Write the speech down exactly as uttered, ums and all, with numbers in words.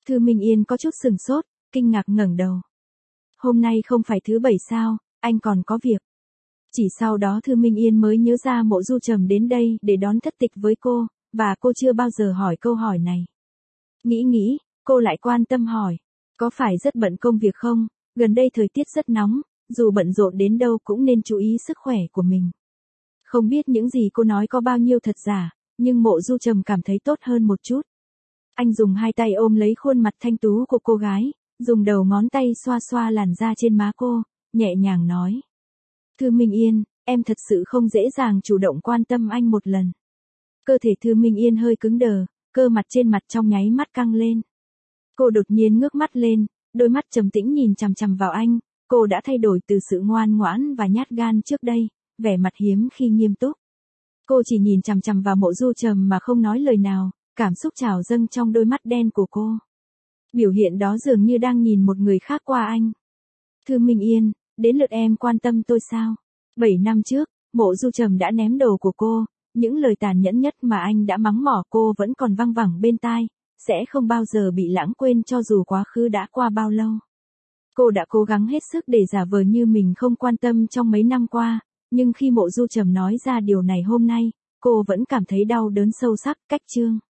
Thư Minh Yên có chút sừng sốt, kinh ngạc ngẩng đầu. Hôm nay không phải thứ bảy sao, anh còn có việc. Chỉ sau đó Thư Minh Yên mới nhớ ra Mộ Du Trầm đến đây để đón thất tịch với cô, và cô chưa bao giờ hỏi câu hỏi này. Nghĩ nghĩ, cô lại quan tâm hỏi, có phải rất bận công việc không, gần đây thời tiết rất nóng, dù bận rộn đến đâu cũng nên chú ý sức khỏe của mình. Không biết những gì cô nói có bao nhiêu thật giả, nhưng Mộ Du Trầm cảm thấy tốt hơn một chút. Anh dùng hai tay ôm lấy khuôn mặt thanh tú của cô gái, dùng đầu ngón tay xoa xoa làn da trên má cô, nhẹ nhàng nói. Thư Minh Yên, em thật sự không dễ dàng chủ động quan tâm anh một lần. Cơ thể Thư Minh Yên hơi cứng đờ, cơ mặt trên mặt trong nháy mắt căng lên. Cô đột nhiên ngước mắt lên, đôi mắt trầm tĩnh nhìn chằm chằm vào anh, cô đã thay đổi từ sự ngoan ngoãn và nhát gan trước đây, vẻ mặt hiếm khi nghiêm túc. Cô chỉ nhìn chằm chằm vào Mộ Du Trầm mà không nói lời nào, cảm xúc trào dâng trong đôi mắt đen của cô. Biểu hiện đó dường như đang nhìn một người khác qua anh. Thư Minh Yên, đến lượt em quan tâm tôi sao? Bảy năm trước, Mộ Du Trầm đã ném đồ của cô, những lời tàn nhẫn nhất mà anh đã mắng mỏ cô vẫn còn văng vẳng bên tai, sẽ không bao giờ bị lãng quên cho dù quá khứ đã qua bao lâu. Cô đã cố gắng hết sức để giả vờ như mình không quan tâm trong mấy năm qua, nhưng khi Mộ Du Trầm nói ra điều này hôm nay, cô vẫn cảm thấy đau đớn sâu sắc. Cách chương